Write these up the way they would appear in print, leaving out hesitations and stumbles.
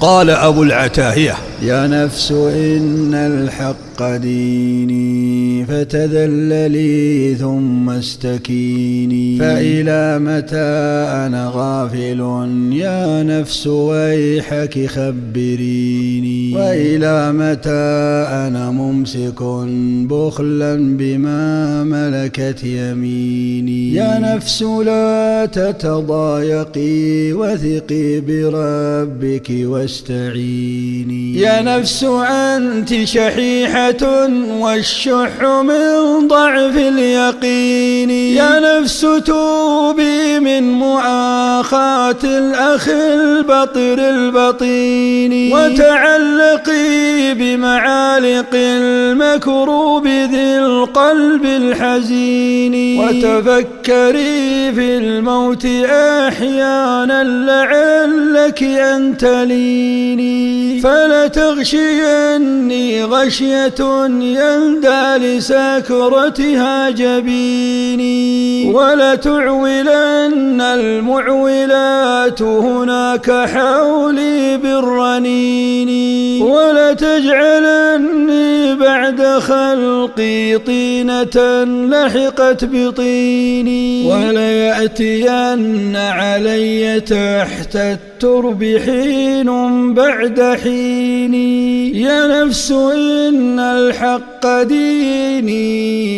قال أبو العتاهية: يا نفس إن الحق ديني فتذللي ثم استكيني، فإلى متى أنا غافل يا نفس ويحك خبريني، وإلى متى أنا ممسك بخلا بما ملكت يميني. يا نفس لا تتضايقي وثقي بربك واستعيني، يا نفس أنت شحيحة والشح من ضعف اليقين، يا نفس توبي من مؤاخاة الأخ البطر البطين، وتعلقي بمعالق المكروب ذي القلب الحزين، وتفكري في الموت أحيانا لعلك أن تليني، فلا تغشيني غشية يندى لسكرتها جبيني، ولا تعولن المعولات هناك حولي بالرنين، ولا تجعلني بعد خلقي طينة لحقت بطيني، ولا يأتين علي تحت الترب حين بعد حيني. يا نفس إن الحق ديني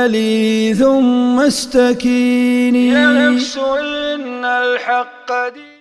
فتذللي ثم استكيني، يا نفس إن الحق ديني.